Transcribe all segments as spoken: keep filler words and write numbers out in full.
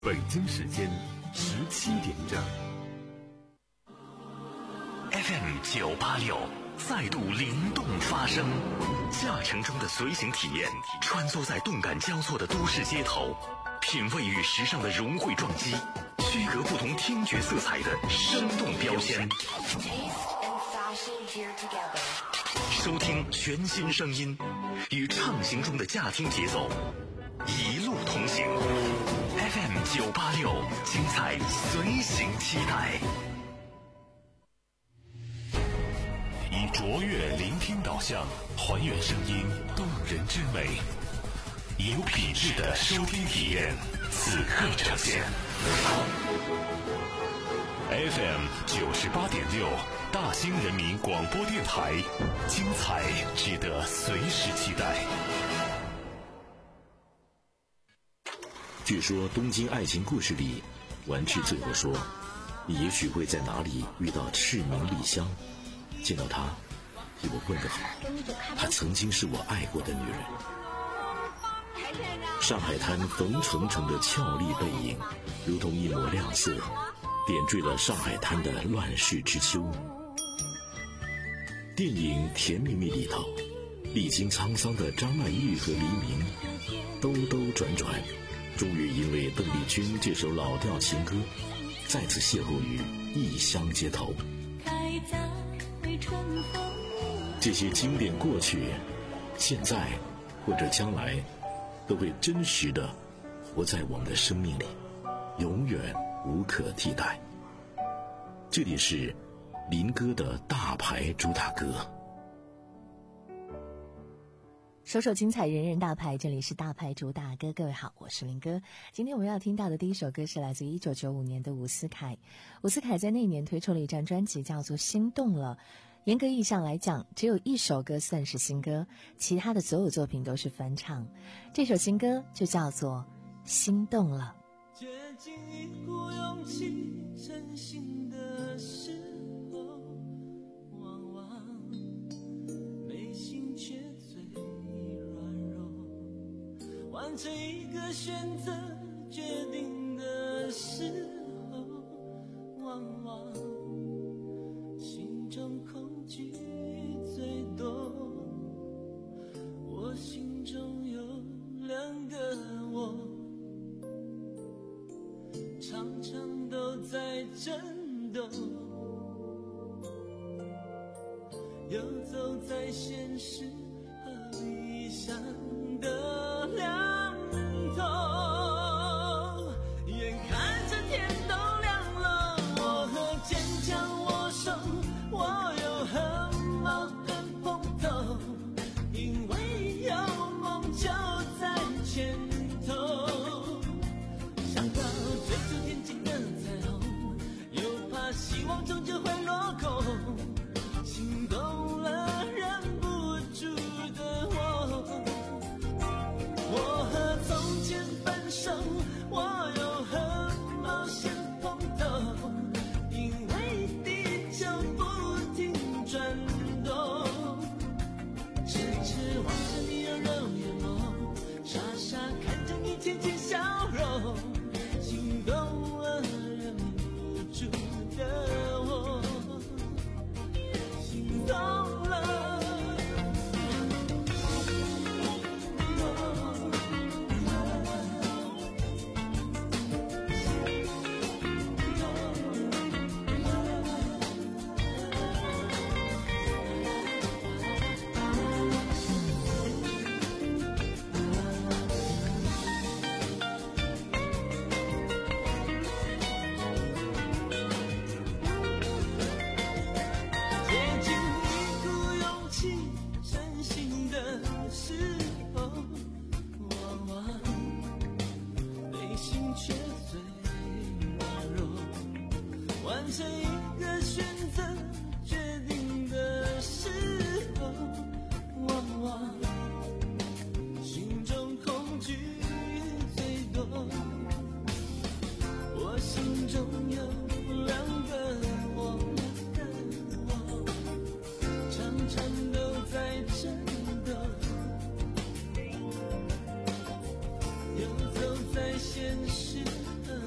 北京时间十七点整。 F M 九八六再度灵动发声，驾乘中的随行体验，穿梭在动感交错的都市街头，品味与时尚的融汇撞击，区隔不同听觉色彩的生动标签。收听全新声音，与畅行中的驾听节奏一路同行。F M 九八六，精彩随行期待。以卓越聆听导向，还原声音动人之美，以有品质的收听体验，此刻呈现。F M 九十八点六，大兴人民广播电台，精彩值得随时期待。 据说《东京爱情故事》里，丸治最后说：“你也许会在哪里遇到赤名莉香，见到她，替我问个好，她曾经是我爱过的女人。”上海滩冯程程的俏丽背影，如同一抹亮色，点缀了上海滩的乱世之秋。电影《甜蜜蜜》里头，历经沧桑的张曼玉和黎明，兜兜转转，终于因为邓丽君这首老调情歌，再次邂逅于异乡街头。这些经典过去，现在或者将来，都会真实的活在我们的生命里，永远无可替代。这里是林哥的大牌主打歌。 首首精彩，人人大牌，这里是大牌主打歌。各位好，我是林哥。今天我们要听到的第一首歌是来自一九九五年的伍思凯。伍思凯在那年推出了一张专辑叫做《心动了》，严格意义上来讲，只有一首歌算是新歌，其他的所有作品都是翻唱。这首新歌就叫做《心动了》。 接近一股勇气，真心的时候，往往内心却最软弱。完成一个选择决定的时候，往往心中恐惧最多。我心中有两个我，常常都在震动，游走在现实和理想的两头，眼看着天都亮了，我和坚强握手，我又和矛盾碰头，因为有梦就在前头。希望终究会落空，心动了忍不住的我，我和从前分手，我又和冒险碰头，因为地球不停转动，痴痴望着你柔柔眼眸，傻傻看着你浅浅笑容，心动了忍不住的我，心动了。现实和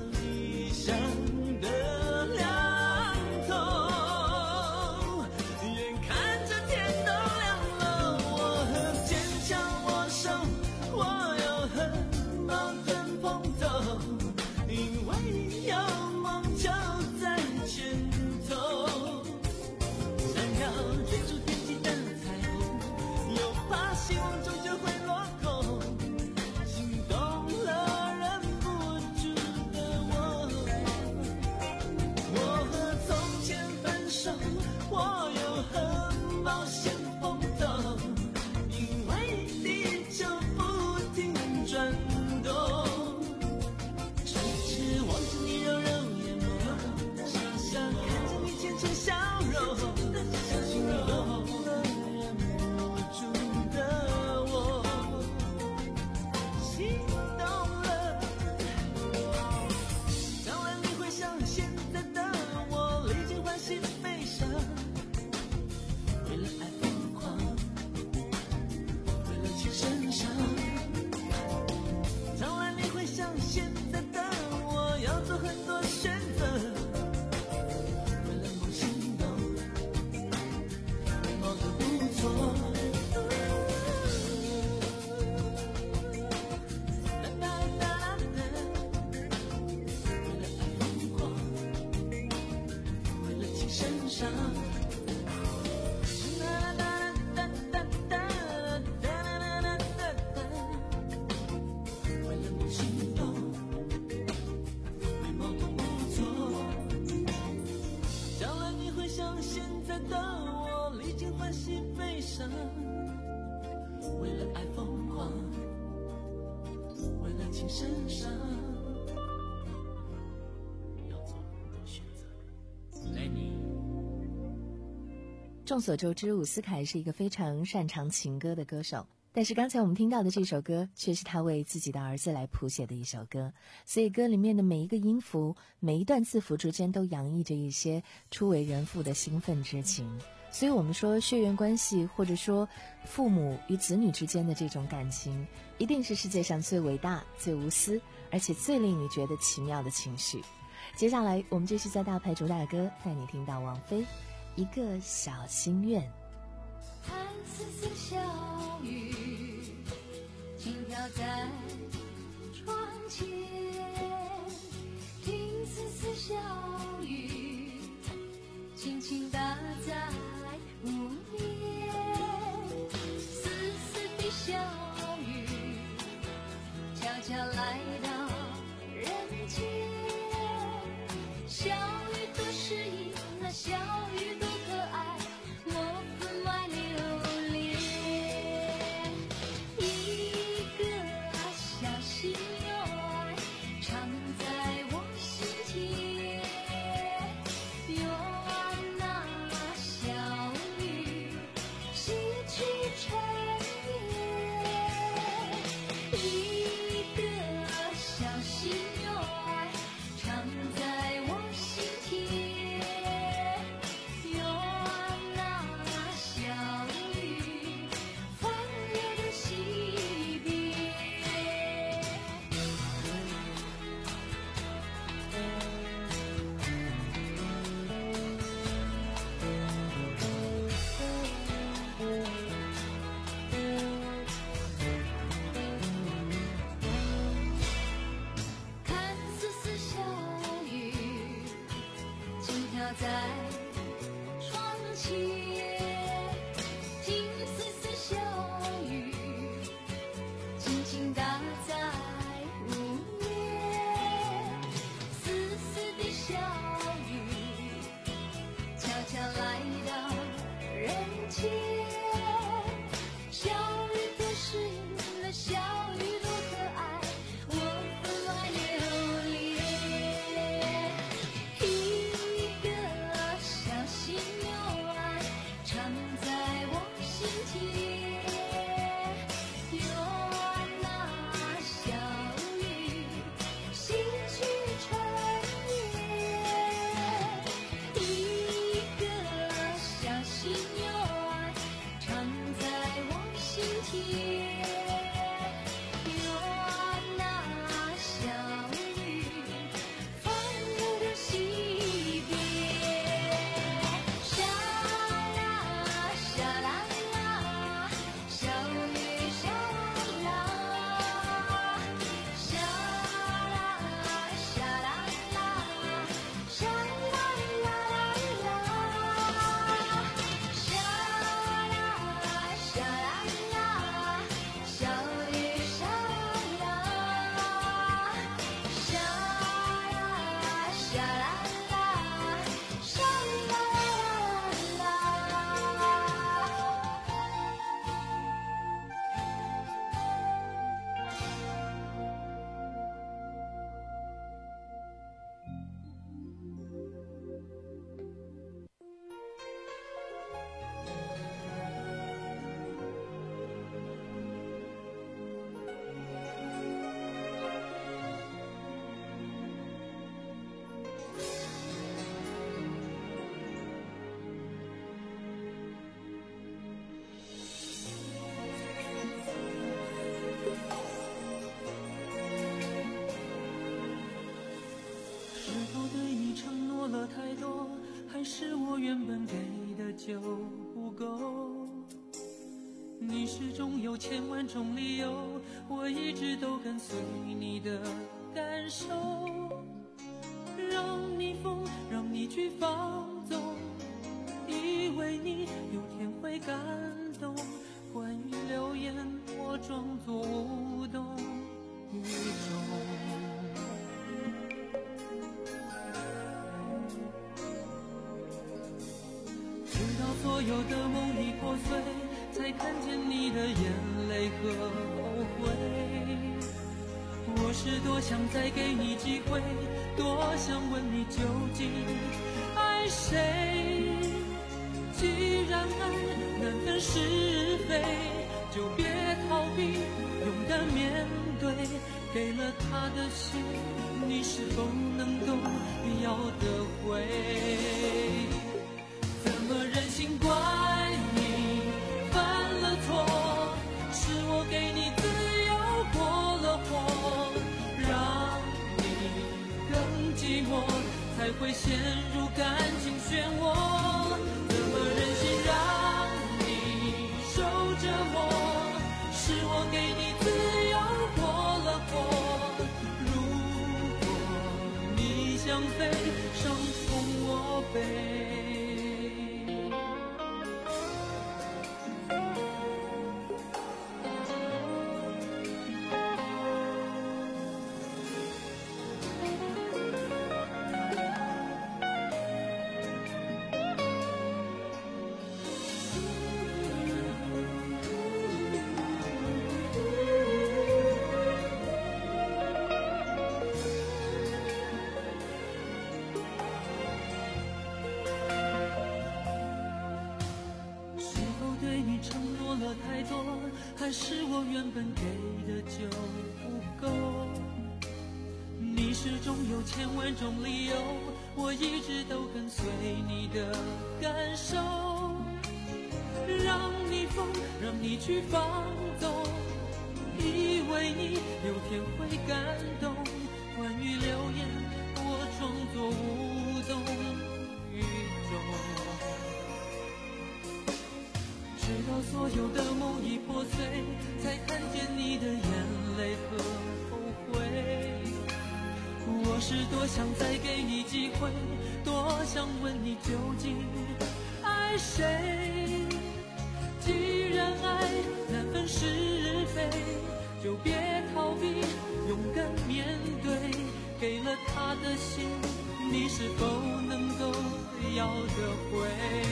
上。为了你心动，为矛盾不错，将来你会像现在的我，历经欢喜悲伤。为了爱疯狂，为了情深伤，要做很多选择。Lenny。 众所周知，伍思凯是一个非常擅长情歌的歌手，但是刚才我们听到的这首歌却是他为自己的儿子来谱写的一首歌，所以歌里面的每一个音符，每一段字符之间都洋溢着一些初为人父的兴奋之情。所以我们说血缘关系，或者说父母与子女之间的这种感情，一定是世界上最伟大、最无私，而且最令你觉得奇妙的情绪。接下来我们继续在大牌主打歌带你听到王菲一个小心愿。 看丝丝小雨轻飘在窗前，听丝丝小雨轻轻打在屋檐，丝丝的小雨悄悄来到人间，小雨多诗意，那小雨多可爱，我分外留恋。一个小心愿藏在我心田，愿那小雨洗去尘烟。一个小心愿藏在我心田，愿那小雨放热的西边。看丝丝小雨轻飘在窗前，听丝丝小雨轻轻打在屋檐，丝丝的小雨悄悄来到人间，小雨多诗意，那小雨多可爱，我分外留恋。一个小心愿藏在我心田，愿那小雨洗去尘烟。一个小心愿藏在我心田，愿那小雨放热的西边。沙啦沙啦啦，小雨沙啦，沙啦沙啦啦，沙啦啦啦啦，沙啦沙啦啦，小雨沙啦，沙啦沙啦啦，沙啦啦啦。 是否对你承诺了太多，还是我原本给的就不够？你始终有千万种理由，我一直都跟随你的感受，让你疯，让你去放纵， 所有的梦已破碎，才看见你的眼泪和后悔。我是多想再给你机会，多想问你究竟爱谁。既然爱难分是非，就别逃避，勇敢面对。给了他的心，你是否能够要得回？怎么忍心怪你犯了错？是我给你自由过了火，让你更寂寞，才会陷入感情漩涡。怎么忍心让你受折磨？是我给你自由过了火。如果你想飞，伤痛我背。太多，还是我原本给的就不够？你始终有千万种理由，我一直都跟随你的感受，让你疯，让你去放纵，以为你有天会感动。关于流言，我装作无动于衷。直到所有的梦已破碎，才看见你的眼泪和后悔。我是多想再给你机会，多想问你究竟爱谁。既然爱难分是非，就别逃避，勇敢面对。给了他的心，你是否能够要得回？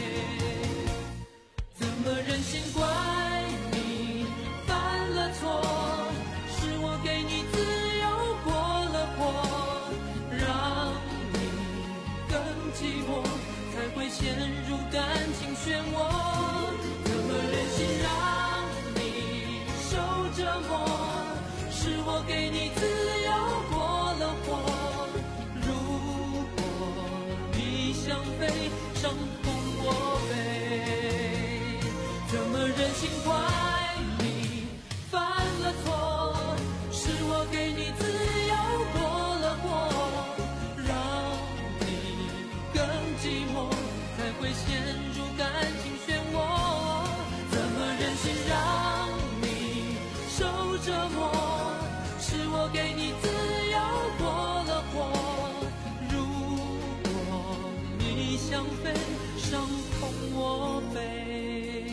怎么忍心怪你犯了错？是我给你自由过了火，让你更寂寞，才会陷入感情漩涡。怎么忍心让你受折磨？是我给你自由过了火。如果你想飞，伤痛我背。怎么忍心怪你犯了错？是我给你自由过了火，让你更寂寞，才会陷入感情漩涡。怎么忍心让你受折磨？是我给你自由过了火。如果你想飞，伤痛我背。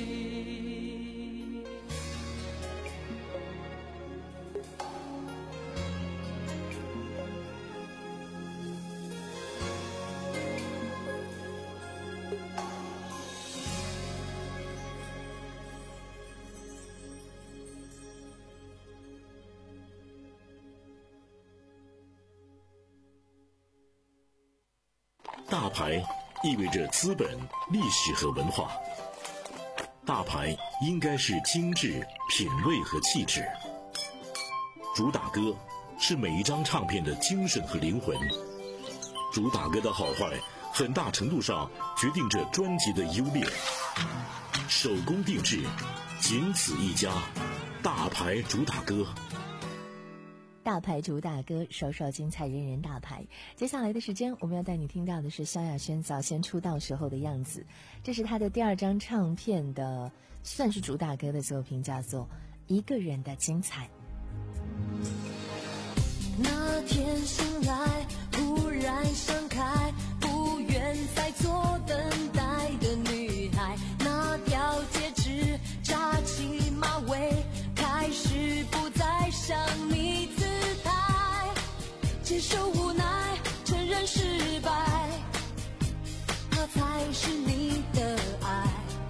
大牌意味着资本、历史和文化。大牌应该是精致、品味和气质。主打歌是每一张唱片的精神和灵魂。主打歌的好坏，很大程度上决定着专辑的优劣。手工定制，仅此一家。大牌主打歌。 大牌主打歌，首首精彩，人人大牌。接下来的时间，我们要带你听到的是萧亚轩早先出道时候的样子。这是她的第二张唱片的，算是主打歌的作品，叫做《一个人的精彩》。 那天醒来，忽然想开，不愿再做等待的女孩。那条戒指扎起马尾，开始不再想你姿态，接受无奈，承认失败，它才是你的爱。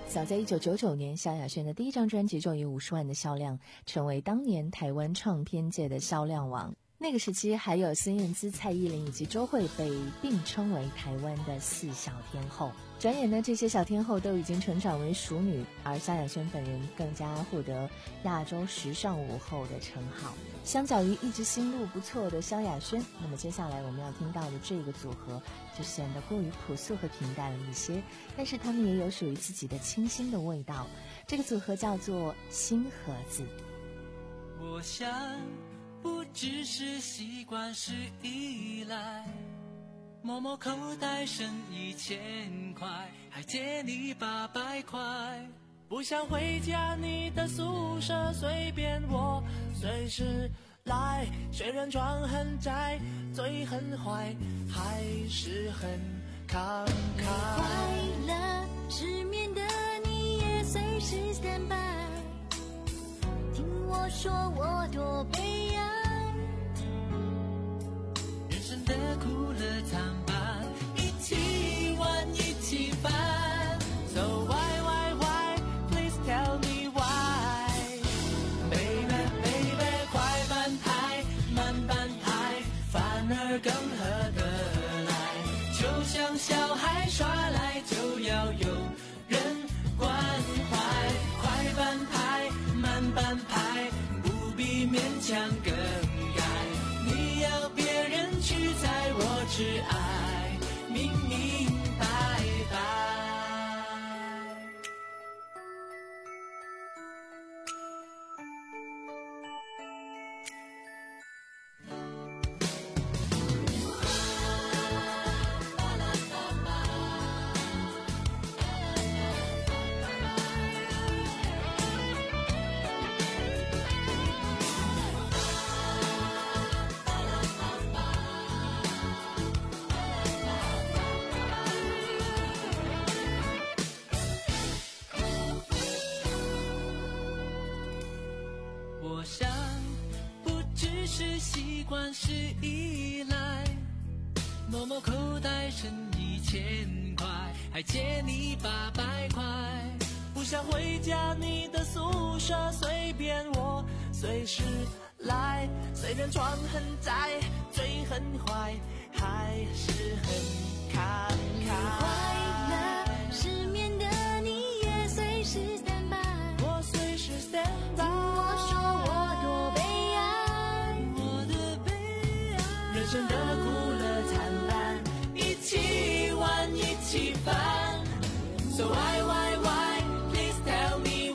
早在一九九九年，萧亚轩的第一张专辑就以五十万的销量，成为当年台湾唱片界的销量王。那个时期，还有孙燕姿、蔡依林以及周蕙被并称为台湾的四小天后。转眼呢，这些小天后都已经成长为熟女，而萧亚轩本人更加获得亚洲时尚舞后的称号。相较于一直心路不错的萧亚轩，那么接下来我们要听到的这个组合就显得过于朴素和平淡了一些，但是他们也有属于自己的清新的味道。这个组合叫做星河子。 我想不只是习惯，是依赖，摸摸口袋剩一千块，还借你八百块，不想回家你的宿舍随便我随时来，虽然床很窄，嘴很坏，还是很慷慨。 快乐失眠的你也随时 stand by， 听我说我多悲哀， 人生的苦乐参半，一起玩一起烦。So why why why please tell me why baby baby 快半拍慢半拍，反而更合得来，就像小孩耍赖就要有人关怀，快半拍慢半拍，不必勉强更改，你要别人去猜，我只爱明明白白。我想不只是习惯，是依赖，摸摸口袋剩一千块，还借你八百块，不想回家你的宿舍随便我随时来，虽然床很窄，嘴很坏，还是很慷慨。 快乐失眠的你也随时 stand by， 我随时 stand by， 我说我多悲哀， 我的悲哀，人生的苦乐参半，一起玩一起烦。So why why why please tell me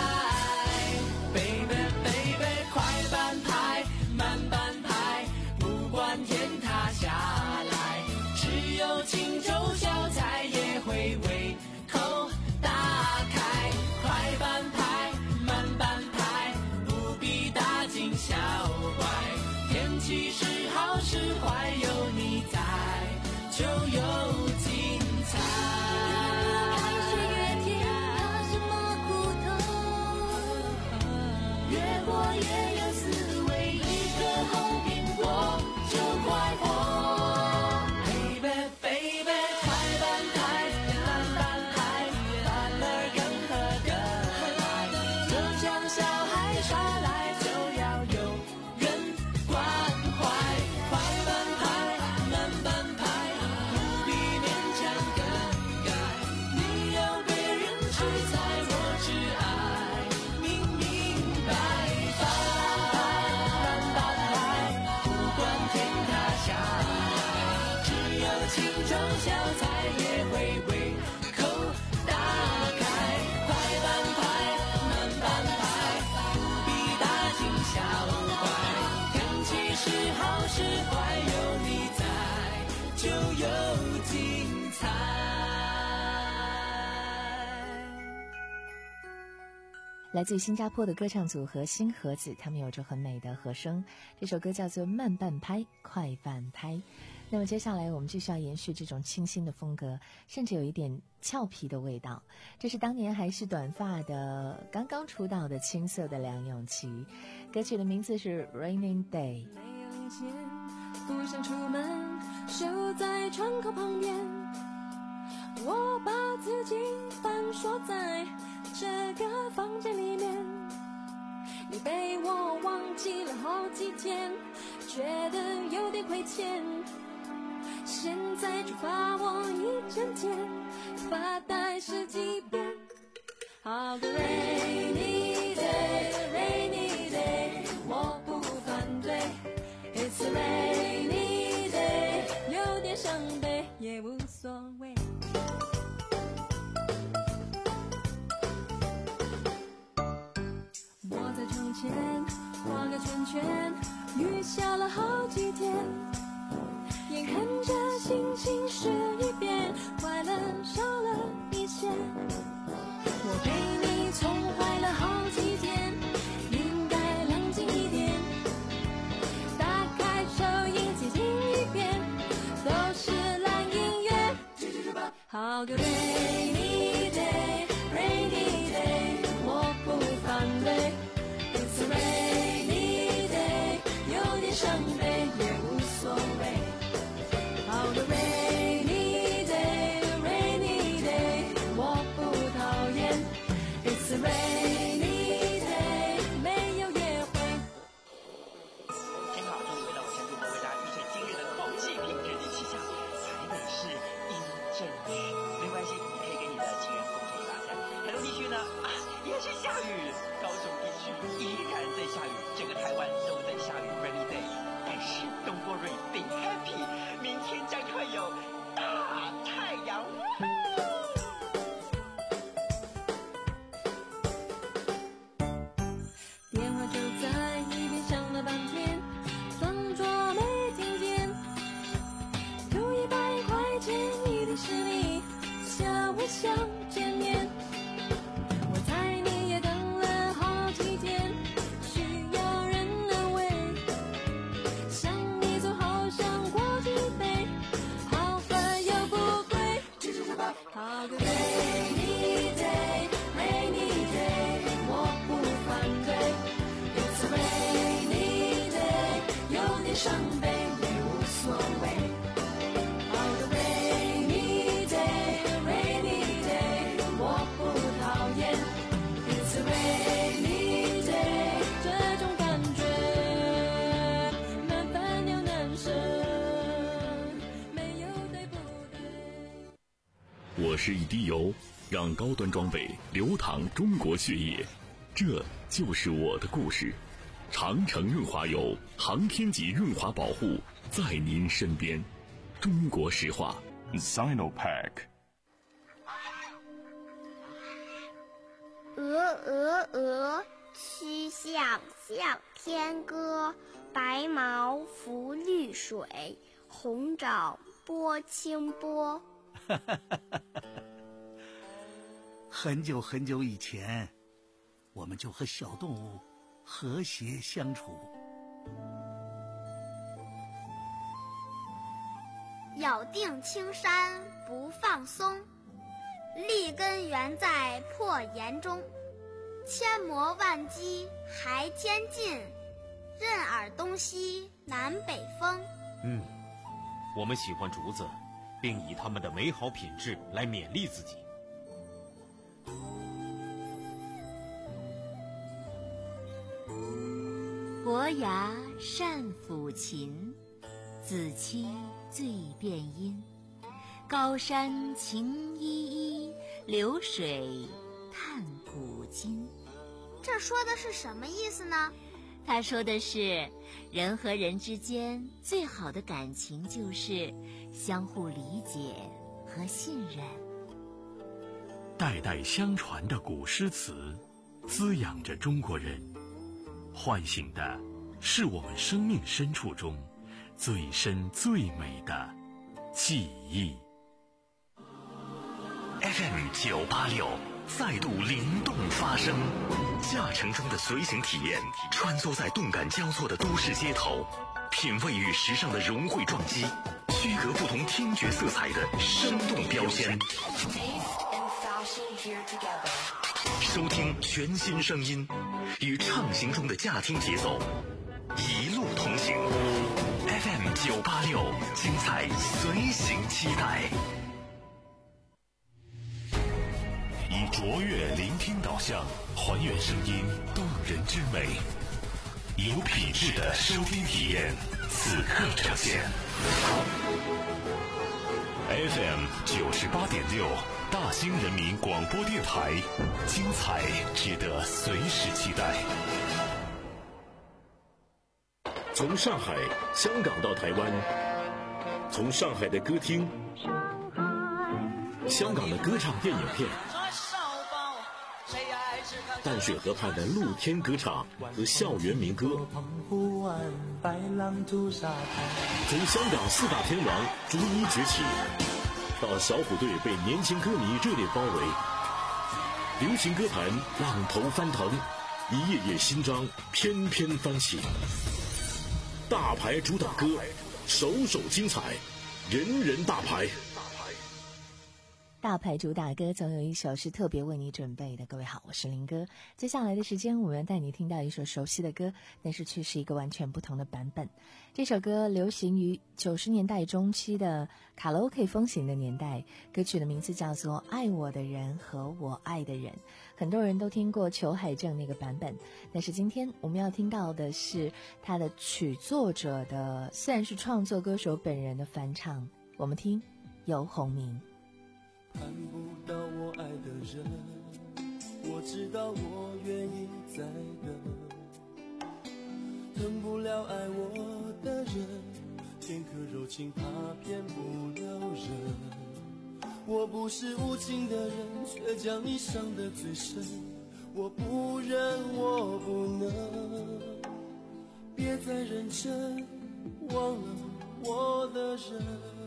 why baby baby 快半拍慢半拍，不管天塌下来，只有青州小菜也会胃口打开，快半拍慢半拍，不必大惊小怪，天气是好是坏，有你在就有精彩。 开学越甜怕什么苦痛，越过越有滋味，一个红苹果就快活。 Baby baby 快半拍慢半拍，反而更合得来，就像小孩耍赖就要有人关怀，快半拍慢半拍，不必勉强更改，你要别人去猜，我只爱明明白白，慢半拍，不管天塌下来，只有青州小菜也会胃口打开，快半拍慢半拍，不必大惊小怪，天气是好是坏，有你在就有精彩。 来自于新加坡的歌唱组合星河子，他们有着很美的和声。这首歌叫做《慢半拍，快半拍》。那么接下来我们继续要延续这种清新的风格，甚至有一点俏皮的味道。这是当年还是短发的、刚刚出道的青涩的梁咏琪，歌曲的名字是《Raining Day》。 没有零钱，不想出门，守在窗口旁边，我把自己反说在这个房间里面，你被我忘记了好几天，觉得有点亏欠，现在就罚我一整天，发呆十几遍。好个 rainy day rainy day， 我不反对， It's a rainy day， 有点伤悲也无所谓。我在窗前画个圈圈，雨下了好几天，眼看着心情是一变，快乐少了一些。我陪你宠坏了好几天，应该冷静一点，打开收音机听一遍，都是烂音乐。好个 rainy day rainy day， 我不反对， It's a rainy day， 有点伤悲也无所谓。好个 rainy day rainy day， 我不讨厌， It's a rainy day， 没有约会。 听好，终于回到我前主播为大家预测今日的空气品质第七项，台北市阴阵雨。没关系，你可以给你的情人共同打伞。台东地区呢啊也是下雨，高雄地区依然在下雨，整个台湾都在下雨 rainy day。但是 Don't worry, be happy， 明天将会有大太阳。 电话就在一边响了半天，装作没听见，图一百块钱一定是你笑我想见面。我猜你也等了好几天，需要人安慰，想你总好想过几杯，好喝又不贵。好个 rainy day rainy day， 我不反对， It's a rainy day， 有点伤悲也无所谓。好个 rainy day rainy day， 我不讨厌， It's a rainy day， 这种感觉难分又难舍，没有对不对。 我是一滴油，让高端装备流淌中国血液，这就是我的故事。长城润滑油，航天级润滑保护，在您身边。中国石化 Zynopack。 鹅鹅鹅，曲项向天歌，白毛浮绿水，红爪拨清波。 很久很久以前，我们就和小动物和谐相处。 咬定青山不放松，立根原在破岩中，千磨万击还坚劲，任尔东西南北风。 嗯，我们喜欢竹子，并以它们的美好品质来勉励自己。 伯牙善抚琴，子期醉辨音。高山晴依依，流水叹古今。 这说的是什么意思呢？ 他说的是，人和人之间最好的感情就是相互理解和信任。 代代相传的古诗词，滋养着中国人，唤醒的是我们生命深处中最深最美的记忆。 F M 九八六再度灵动发声，驾乘中的随行体验，穿梭在动感交错的都市街头，品味与时尚的融汇撞击，区隔不同听觉色彩的生动标签。收听全新声音，与畅行中的驾听节奏，一路同行。F M 九八六，精彩随行期待。 以活跃聆听导向，还原声音动人之美，有品质的收听体验，此刻呈现。F M 九十八点六，大兴人民广播电台，精彩值得随时期待。 从上海、香港到台湾，从上海的歌厅、香港的歌唱电影片，淡水河畔的露天歌唱和校园民歌，从香港四大天王逐一崛起，到小虎队被年轻歌迷热烈包围，流行歌坛浪头翻腾，一页页新章翩翩翻起。大牌主打歌，首首精彩，人人大牌。 大牌主打歌总有一首是特别为你准备的。各位好，我是林哥。接下来的时间，我们要带你听到一首熟悉的歌，但是却是一个完全不同的版本。这首歌流行于九十年代中期的卡拉 OK 风行的年代，歌曲的名字叫做《爱我的人和我爱的人》。很多人都听过裘海正那个版本，但是今天我们要听到的是他的曲作者的，虽然是创作歌手本人的翻唱。我们听游鸿明。 看不到我爱的人，我知道我愿意再等，疼不了爱我的人，片刻柔情怕骗不了人。我不是无情的人，却将你伤得最深，我不忍我不能，别再认真忘了我的人。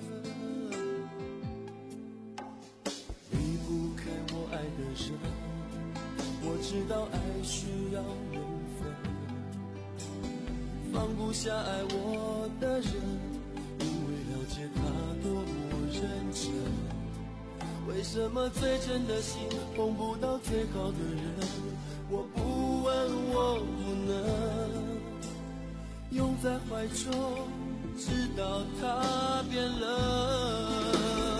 爱的人，我知道爱需要缘分，放不下爱我的人，因为了解他多么认真。为什么最真的心碰不到最好的人？我不问我不能，拥在怀中，直到他变冷。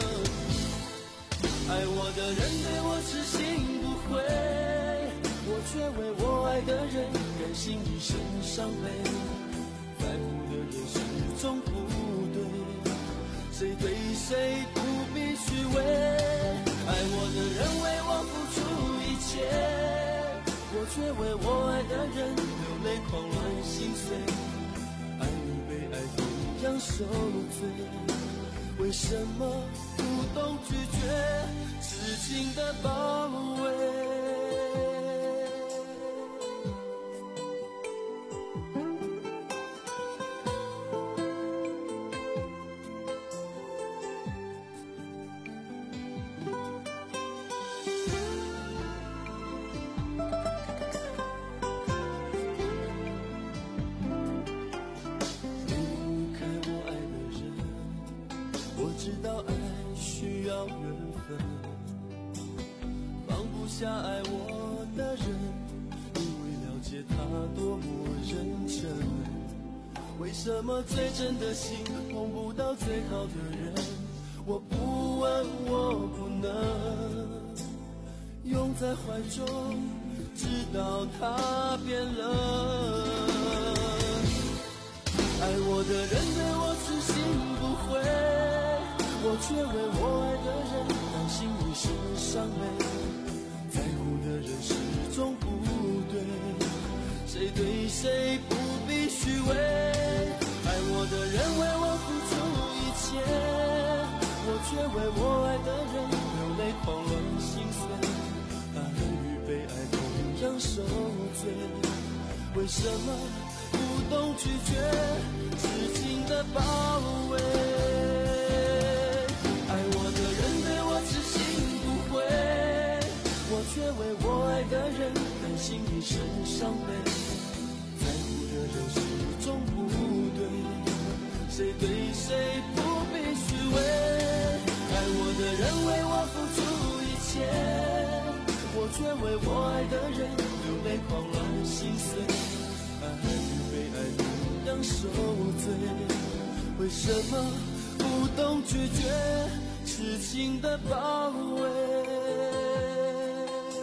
爱我的人对我痴心不悔，我却为我爱的人甘心一生伤悲。在乎的人始终不对，谁对谁不必虚伪。爱我的人为我付出一切，我却为我爱的人流泪狂乱心碎。爱与被爱同样受罪，为什么不懂拒绝痴情的包围？下爱我的人，因为了解他多么认真。为什么最真的心碰不到最好的人？我不问我不能，拥在怀中，直到他变冷。爱我的人对我痴心不悔，我却为我爱的人担心一生伤悲。在乎的人始终不对，谁对谁不必虚伪。爱我的人为我付出一切，我却为我爱的人流泪狂乱心碎。爱与被爱同样受罪，为什么不懂拒绝痴情的包围？爱我的人对我痴心不悔，我却为我爱的人甘心一生伤悲。在乎的人始终不对，谁对谁不必虚伪。爱我的人为我付出一切，我却为我爱的人流泪狂乱心碎。爱与被爱同样受罪，为什么不懂拒绝痴情的包围？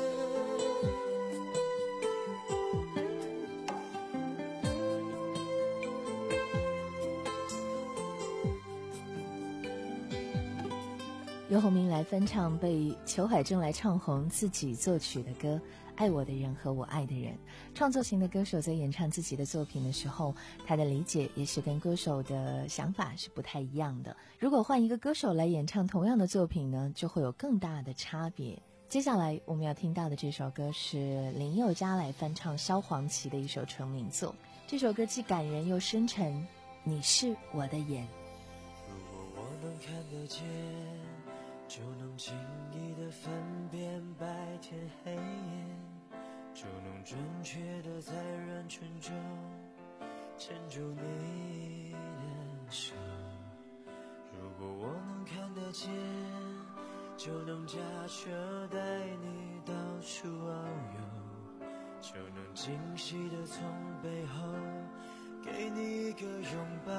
由洪明来翻唱被裘海正来唱红自己作曲的歌《爱我的人和我爱的人》。创作型的歌手在演唱自己的作品的时候，他的理解也是跟歌手的想法是不太一样的。如果换一个歌手来演唱同样的作品呢，就会有更大的差别。接下来我们要听到的这首歌是林宥嘉来翻唱萧煌奇的一首成名作。这首歌既感人又深沉，你是我的眼。 如果我能看得见，就能轻易地分辨白天黑夜，就能准确地在人群中牵住你的手。如果我能看得见，就能驾车带你到处遨游，就能惊喜地从背后给你一个拥抱。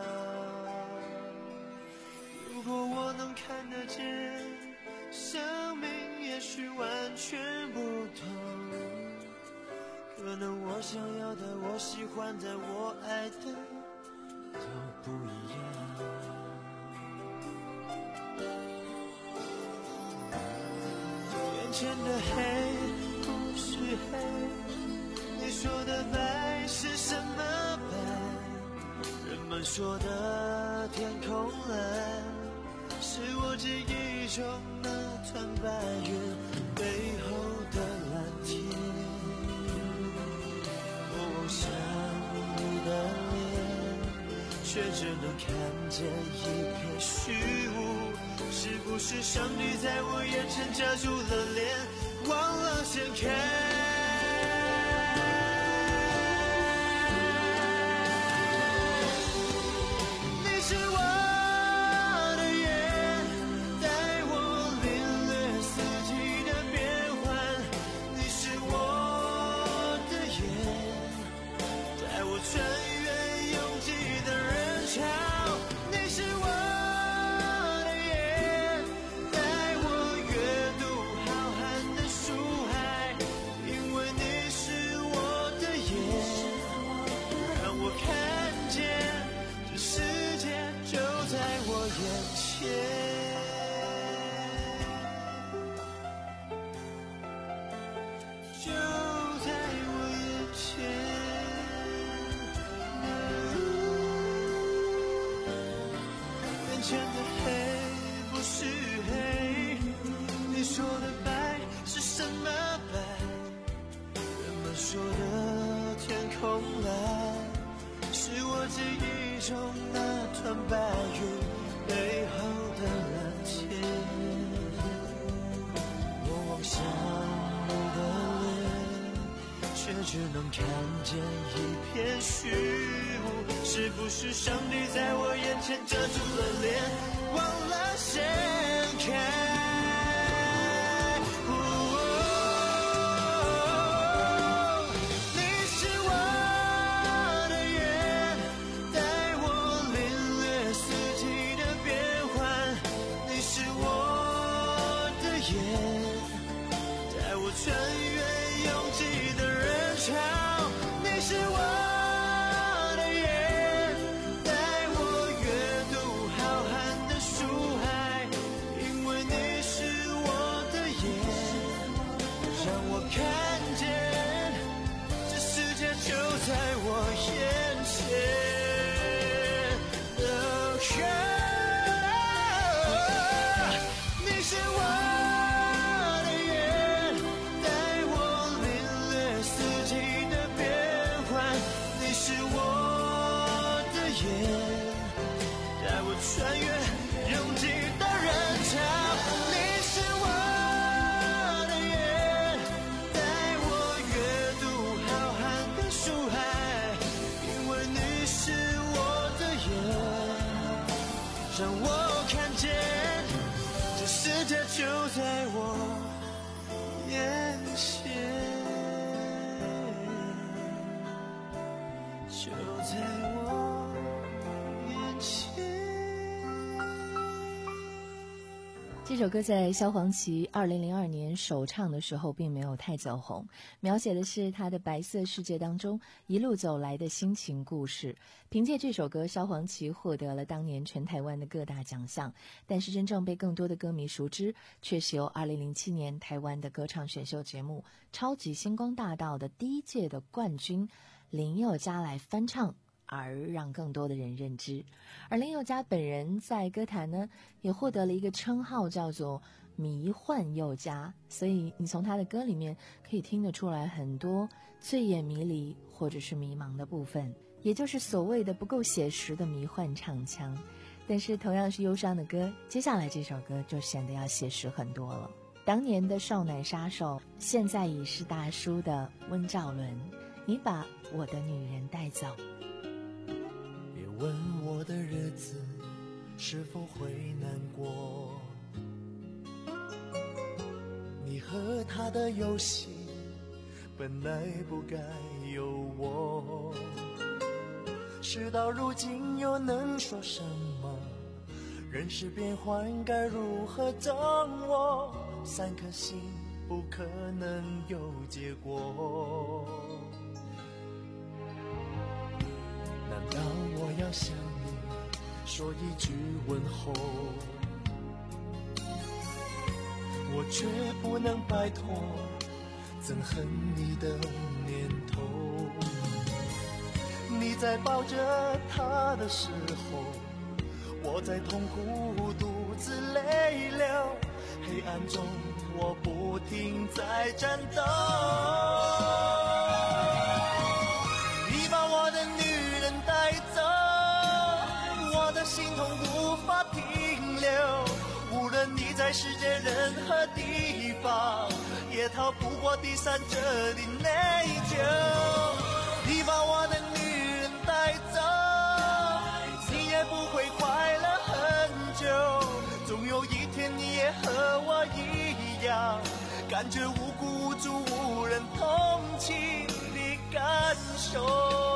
如果我能看得见，生命也许完全不同，可能我想要的，我喜欢的，我爱的都不一样。眼前的黑不是黑，你说的白是什么白？人们说的天空蓝，是我记忆中那团白云背后的蓝天。我望向你的脸，却只能看见一片虚无。是不是上帝在我眼前遮住了脸，忘了掀开？眼前的黑不是黑，你说的白是什么白？人们说的天空蓝，是我记忆中那团白云背后的蓝天。我望向你的脸，却只能看见一片虚无。是不是上帝在我眼前遮住了脸，忘了掀开？让我看见，这世界就在我眼前，就在我眼前。 这首歌在萧煌奇二零零二年首唱的时候并没有太走红，描写的是他的白色世界当中一路走来的心情故事。凭借这首歌，萧煌奇获得了当年全台湾的各大奖项，但是真正被更多的歌迷熟知，却是由二零零七年台湾的歌唱选秀节目《超级星光大道》的第一届的冠军林宥嘉来翻唱，而让更多的人认知。而林宥嘉本人在歌坛呢，也获得了一个称号，叫做迷幻宥嘉，所以你从他的歌里面可以听得出来很多醉眼迷离或者是迷茫的部分，也就是所谓的不够写实的迷幻唱腔。但是同样是忧伤的歌，接下来这首歌就显得要写实很多了。当年的少奶杀手，现在已是大叔的温兆伦，你把我的女人带走。 别问我的日子是否会难过，你和他的游戏本来不该有我，事到如今又能说什么？人事变幻该如何掌握？三颗心不可能有结果，难道我要向你说一句问候？我却不能摆脱憎恨你的念头。你在抱着他的时候，我在痛苦独自泪流，黑暗中我不停在战斗。你把我的女人带走，我的心痛无法停留，无论你在世界任何地方，也逃不过第三者的内疚。你把我的女人带走，你也不会快乐很久，总有一天你也和我一样，感觉无辜无助无人同情的感受。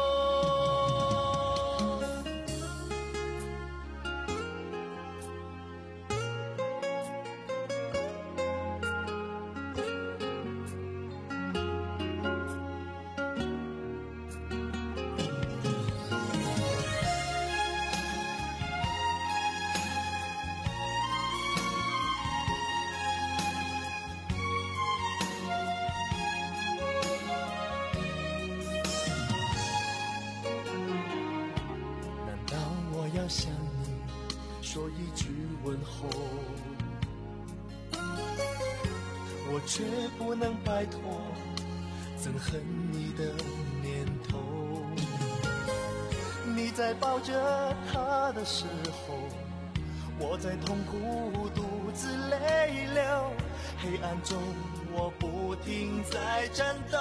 要向你说一句问候，我却不能摆脱憎恨你的念头。你在抱着他的时候，我在痛苦独自泪流，黑暗中我不停在战斗。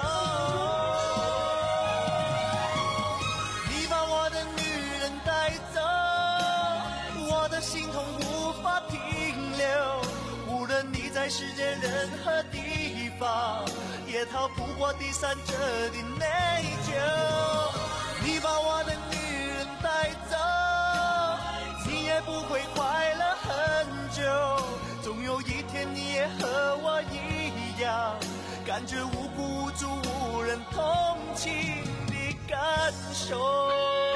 你把我的女人带走，我的心痛无法停留，无论你在世界任何地方，也逃不过第三者的内疚。你把我的女人带走，你也不会快乐很久，总有一天你也和我一样，感觉无辜无助无人同情的感受。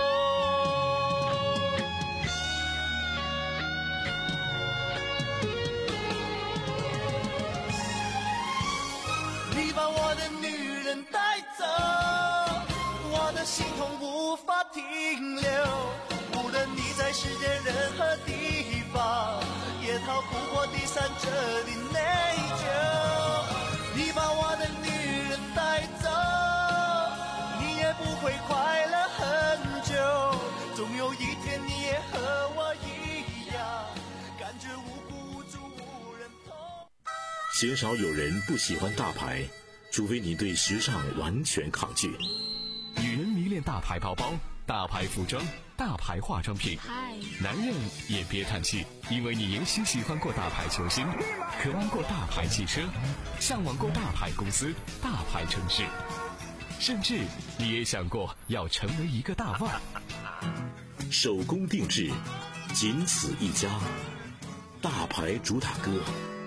你把我的女人带走，我的心痛无法停留，无论你在世界任何地方，也逃不过第三者的内疚。你把我的女人带走，你也不会快乐很久，总有一天你也和我一样，感觉无辜无助无人同。 鲜少有人不喜欢大牌，除非你对时尚完全抗拒。 女人迷恋大牌包包、大牌服装、大牌化妆品，男人也别叹气，因为你也许喜欢过大牌球星，渴望过大牌汽车，向往过大牌公司、大牌城市，甚至你也想过要成为一个大腕。 手工定制，仅此一家。 大牌主打歌。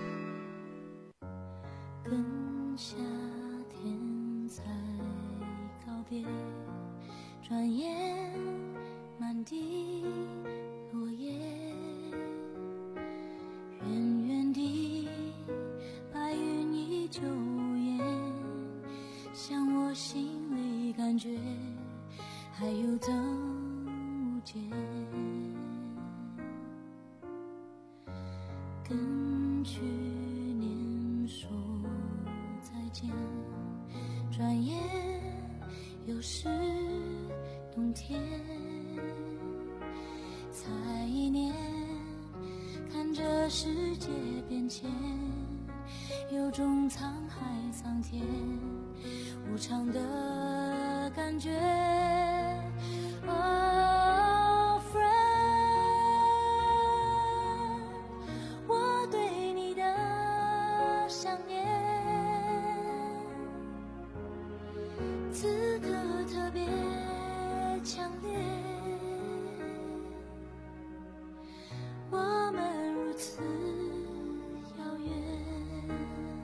跟夏天才告别，转眼满地落叶，远远地白云依旧远，像我心里感觉还有增无减。跟去年说再见，转眼又是冬天。才一年，看着世界变迁，有种沧海桑田无常的感觉。Oh friend， 我对你的想念，此刻特别强烈。我们如此遥远。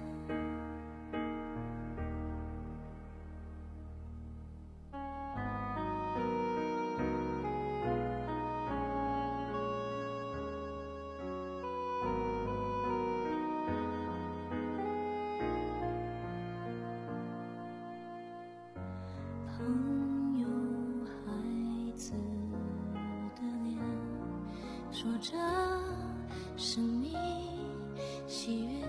朋友孩子的脸，说着生命喜悦。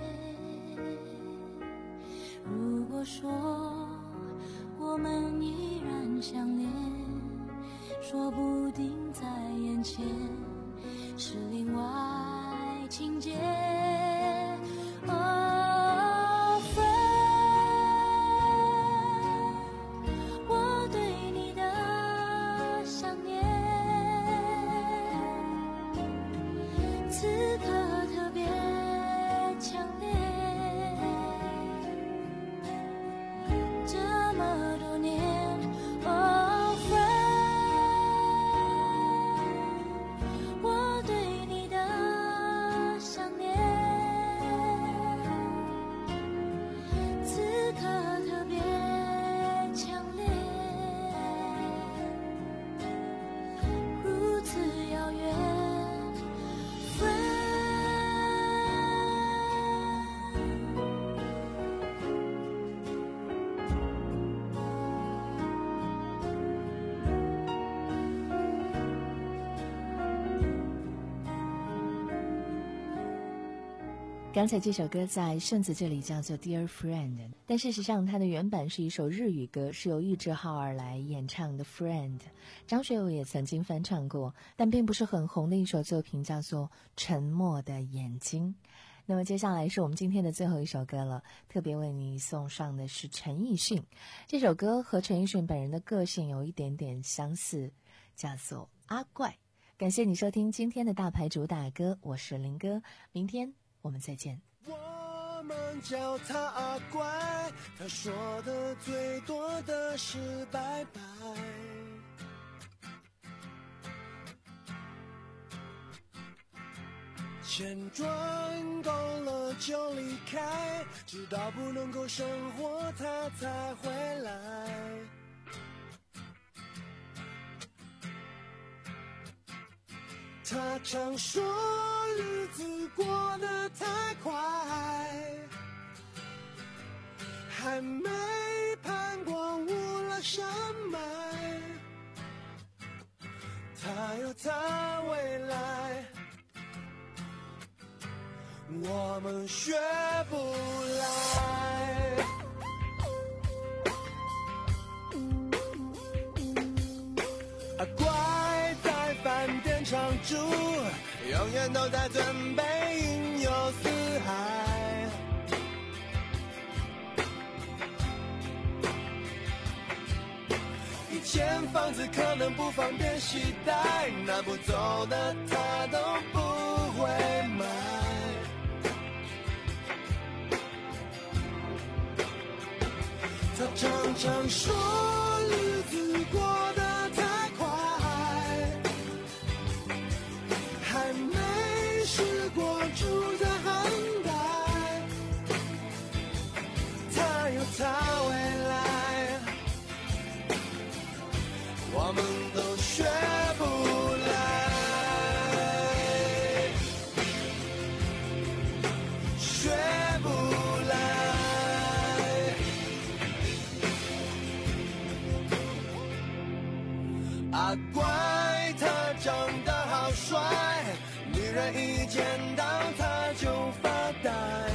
如果说我们依然相恋，说不定在眼前是另外情节。Oh friend， 我对你的想念，此刻特别强烈。这么多年 Oh friend， 我对你的想念，此刻特别强烈，如此遥远。 刚才这首歌在顺子这里叫做 Dear Friend， 但事实上它的原版是一首日语歌，是由玉置浩二来演唱的 Friend。 张学友也曾经翻唱过，但并不是很红的一首作品，叫做沉默的眼睛。那么接下来是我们今天的最后一首歌了，特别为你送上的是陈奕迅。这首歌和陈奕迅本人的个性有一点点相似，叫做阿怪。感谢你收听今天的大牌主打歌，我是林哥，明天我们再见。 我们叫他阿怪，他说的最多的是拜拜。钱赚够了就离开，直到不能够生活他才回来。他常说日子过得太快，还没攀过乌拉山脉，他有他未来，我们学不来。阿怪在饭店常住，永远都在准备云游四海。以前房子可能不方便携带，拿不走的他都不会买。他常常说日子过得太快，还没试过啊，怪他长得好帅，女人一见到他就发呆。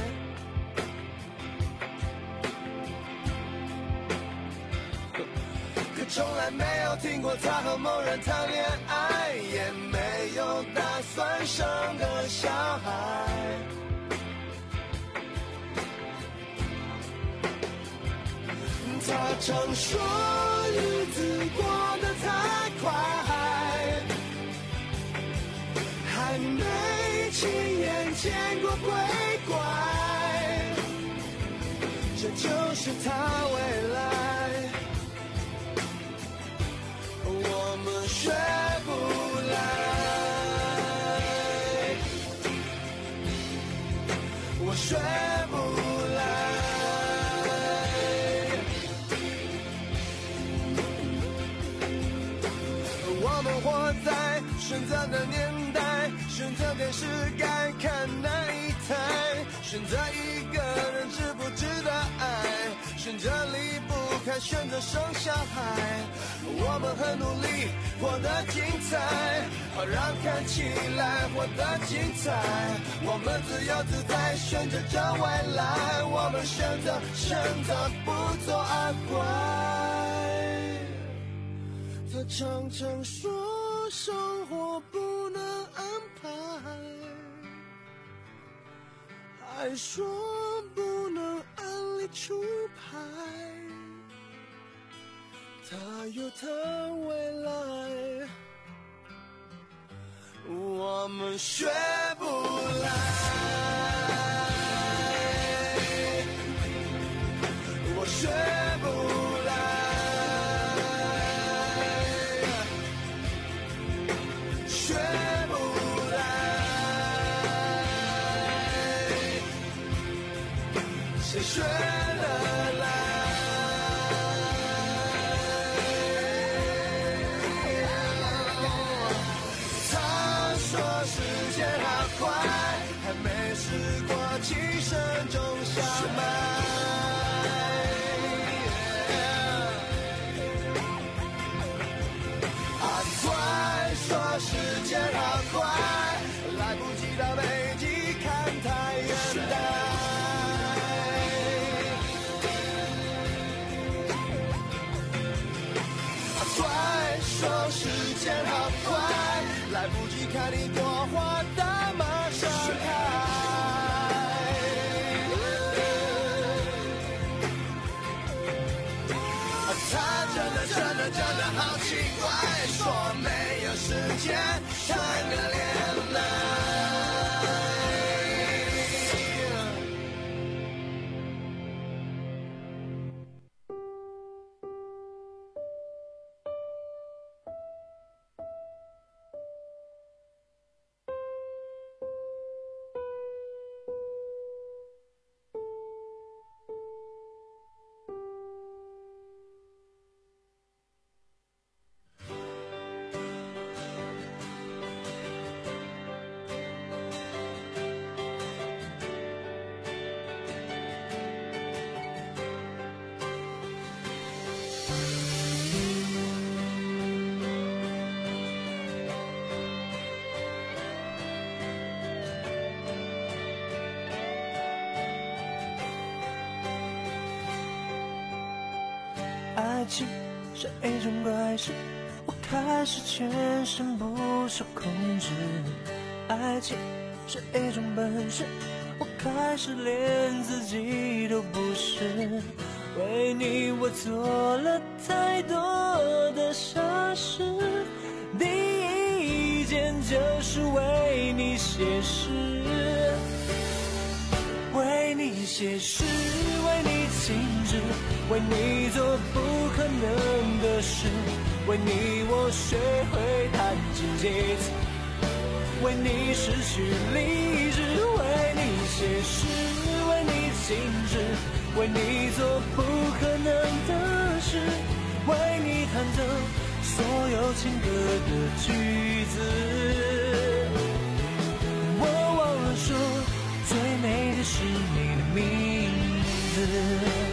可从来没有听过他和某人谈恋爱，也没有打算生个小孩。他常说日子过得太快，还没亲眼见过鬼怪，这就是他未来，我们学不来，我学不来。我们活在选择的年代，选择电视该看哪一台，选择一个人值不值得爱，选择离不开，选择生小孩。我们很努力活得精彩，好让看起来活得精彩。我们自由自在选择着未来，我们选择选择不做阿乖。他常常说生活不能安排，还说不能按理出牌。他有他未来，我们学不来，我学不来。学不来，谁学得来？他说时间好快，还没试过起身种小麦。说时间好快，来不及到北极看太阳带。快说时间好快，来不及看你朵花大马上开。他真的真的真的好奇怪，说没有时间谈个恋爱。爱情是一种怪事，我开始全身不受控制。爱情是一种本事，我开始连自己都不是。为你我做了太多的傻事，第一件就是为你写诗，为你写诗，为你静止，为你做不可能的事，为你我学会弹琴节奏，为你失去理智，为你写诗，为你静止，为你做不可能的事，为你弹奏所有情歌的句子。我忘了说，最美的是你的名字。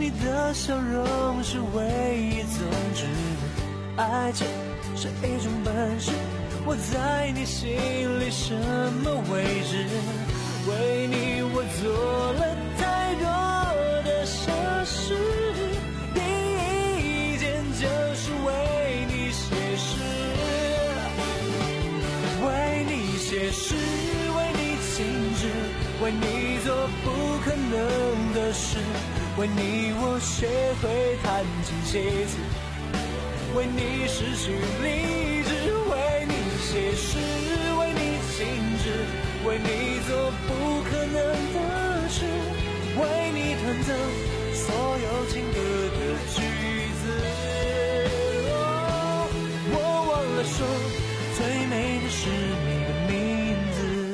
你的笑容是唯一宗旨。爱情是一种本事，我在你心里什么位置？为你我做了太多的傻事，第一件就是为你写诗，为你写诗，为你静止，为你做不可能的事，为你我学会弹琴写字，为你失去理智，为你写诗，为你静止，为你做不可能的事，为你弹奏所有情歌的句子。哦，我忘了说，最美的是你的名字。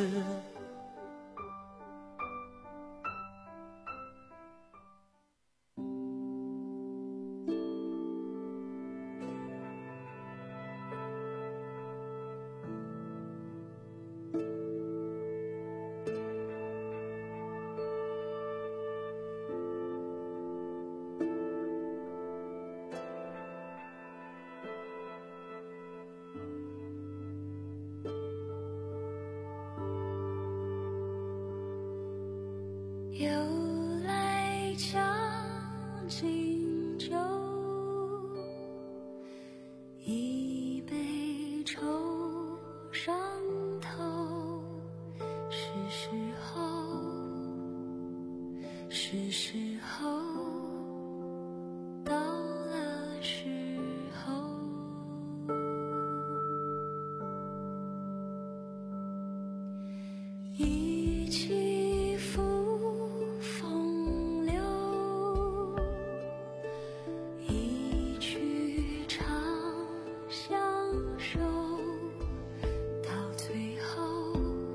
又来将进酒，一杯愁上头，是时候，是时候，到了时候。一起风流，一曲长相守，到最后，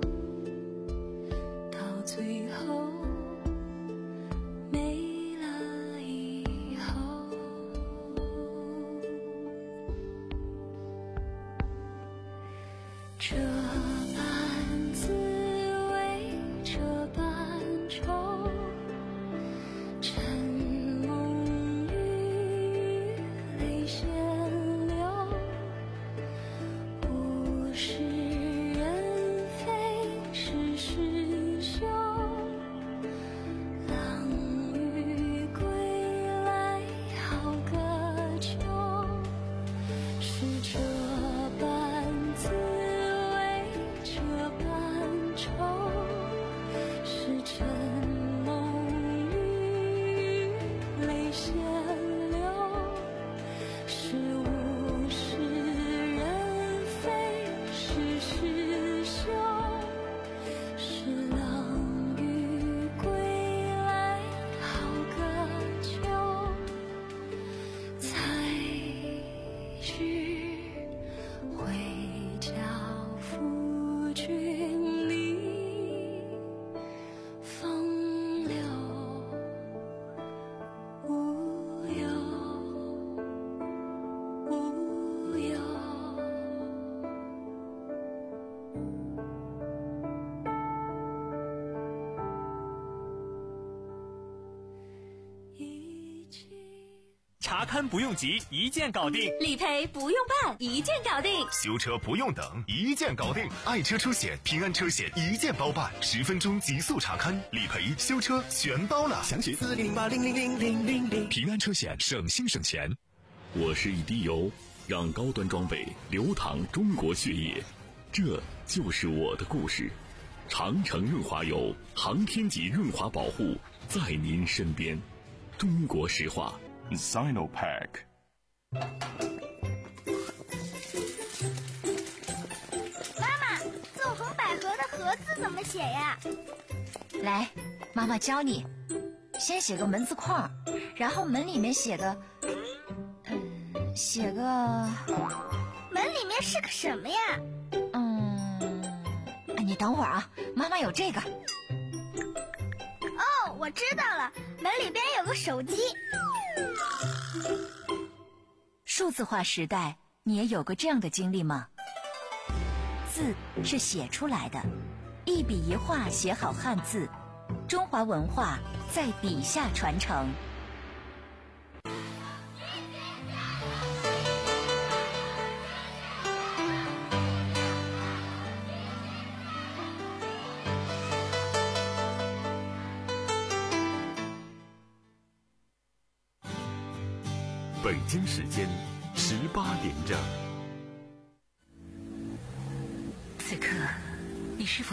到最后没了以后。这般滋味，这般愁，沉梦于泪先流，物是人非是事休，冷雨归来好个秋，是这般滋味，这般愁，是沉梦于泪先流，是物是人非是事休，是冷雨归来好个秋，才知回教夫君你风流无忧无忧。 查勘不用急，一键搞定； 理赔不用办，一键搞定； 修车不用等，一键搞定。爱车车险、平安车险一键包办，十分钟极速查勘、理赔、修车全包了。详情四零八零零零零零零。平安车险，省心省钱。 我是一滴油，让高端装备流淌中国血液，这就是我的故事。长城润滑油，航天级润滑保护，在您身边。中国石化 Sinopack。 妈妈，纵横捭阖的阖字怎么写呀？ 来，妈妈教你。先写个门字框，然后门里面写个，嗯，写个。 门里面是个什么呀？ 嗯，你等会儿啊，妈妈有这个。 哦，我知道了，门里边有个手机。 数字化时代，你也有过这样的经历吗？字是写出来的，一笔一画写好汉字，中华文化在笔下传承。 北京时间十八点整。 此刻，你是否